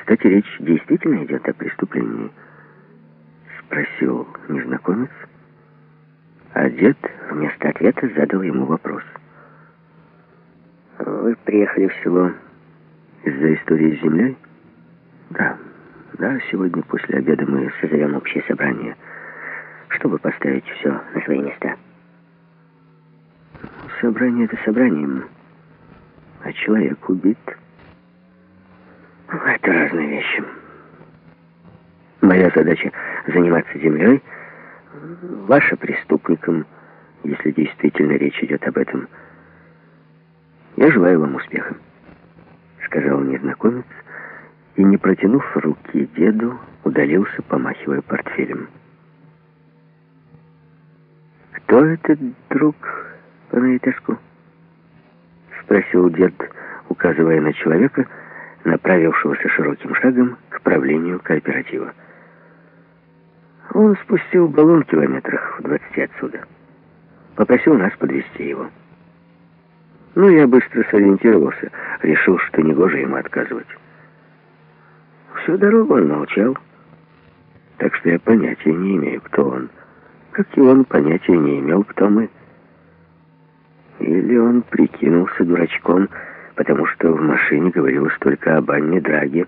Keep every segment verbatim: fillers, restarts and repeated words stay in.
«Кстати, речь действительно идет о преступлении?» — спросил незнакомец, а дед вместо ответа задал ему вопрос. «Вы приехали в село из-за истории с землей?» «Да, да, сегодня после обеда мы созовем общее собрание, чтобы поставить все на свои места». «Собрание — это собранием, а человек убит. Это разные вещи. Моя задача — заниматься землей, ваша — преступником, если действительно речь идет об этом. Я желаю вам успеха», — сказал незнакомец, и, не протянув руки деду, удалился, помахивая портфелем. «Кто этот друг по наитеску?» — спросил дед, указывая на человека, направившегося широким шагом к правлению кооператива. «Он спустил баллон в километрах в двадцати отсюда. Попросил нас подвезти его. Ну, я быстро сориентировался, решил, что негоже ему отказывать. Всю дорогу он молчал, так что я понятия не имею, кто он. Как и он понятия не имел, кто мы. Или он прикинулся дурачком, потому что в машине говорилось только об Анне Драге.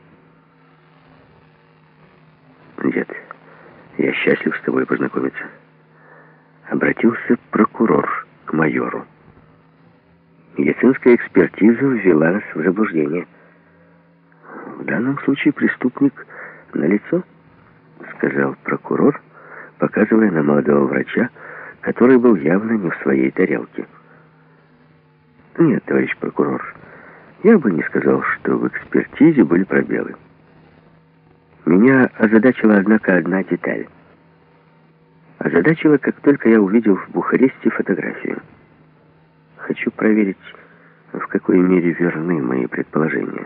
Дед, я счастлив с тобой познакомиться. Обратился прокурор к майору. Медицинская экспертиза ввела нас в заблуждение. В данном случае преступник налицо, сказал прокурор, показывая на молодого врача, который был явно не в своей тарелке. Нет, товарищ прокурор, я бы не сказал, что в экспертизе были пробелы. Меня озадачила, однако, одна деталь. Озадачила, как только я увидел в Бухаресте фотографию. Хочу проверить, в какой мере верны мои предположения.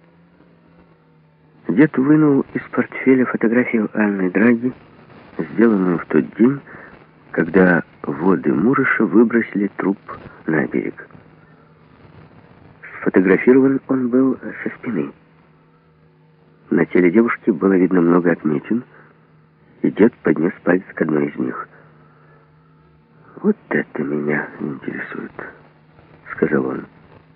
Дед вынул из портфеля фотографию Анны Драги, сделанную в тот день, когда воды Мурыша выбросили труп на берег. Сфотографирован он был со спины. На теле девушки было видно много отметин, и дед поднес палец к одной из них. «Вот это меня интересует», — сказал он.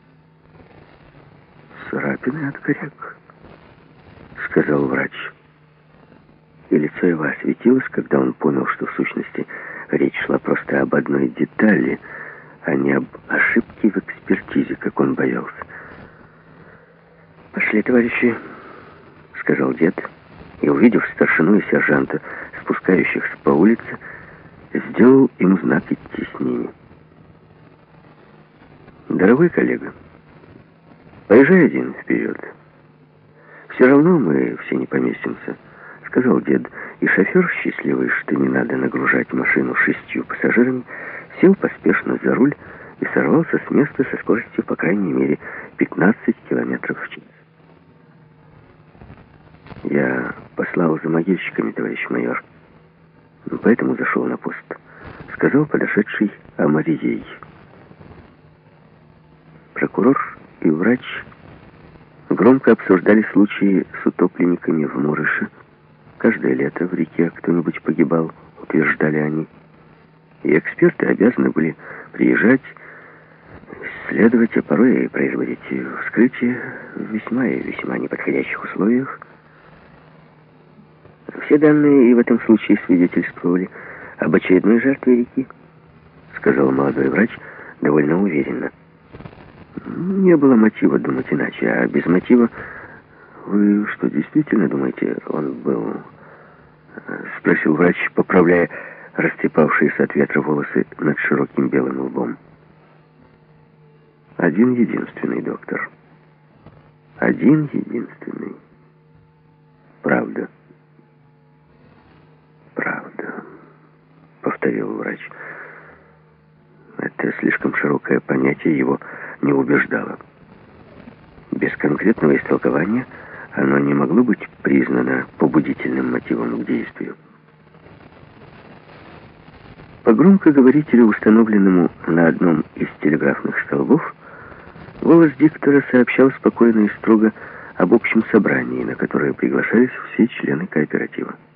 «Царапины от коряк», — сказал врач. И лицо его осветилось, когда он понял, что в сущности речь шла просто об одной детали, а не об ошибке в экспертизе, как он боялся. «Пошли, товарищи», — сказал дед, и, увидев старшину и сержанта, спускающихся по улице, сделал им знак идти с ними. «Дорогой коллега, поезжай один вперед. Все равно мы все не поместимся», — сказал дед, и шофер, счастливый, что не надо нагружать машину шестью пассажирами, сел поспешно за руль и сорвался с места со скоростью, по крайней мере, пятнадцать километров в час. «Я послал за могильщиками, товарищ майор, поэтому зашел на пост», — сказал подошедший Амарией. Прокурор и врач громко обсуждали случаи с утопленниками в Мурыше. Каждое лето в реке кто-нибудь погибал, утверждали они. И эксперты обязаны были приезжать, исследовать, а порой и производить вскрытие в весьма и весьма неподходящих условиях. Все данные и в этом случае свидетельствовали об очередной жертве реки, сказал молодой врач довольно уверенно. Не было мотива думать иначе, а без мотива... Вы что, действительно думаете, он был... Спросил врач, поправляя растрепавшиеся от ветра волосы над широким белым лбом. Один единственный, доктор. Один единственный. Правда. Правда, повторил врач. Это слишком широкое понятие его не убеждало. Без конкретного истолкования оно не могло быть признано побудительным мотивом к действию. По громкоговорителю, установленному на одном из телеграфных столбов, голос диктора сообщал спокойно и строго об общем собрании, на которое приглашались все члены кооператива.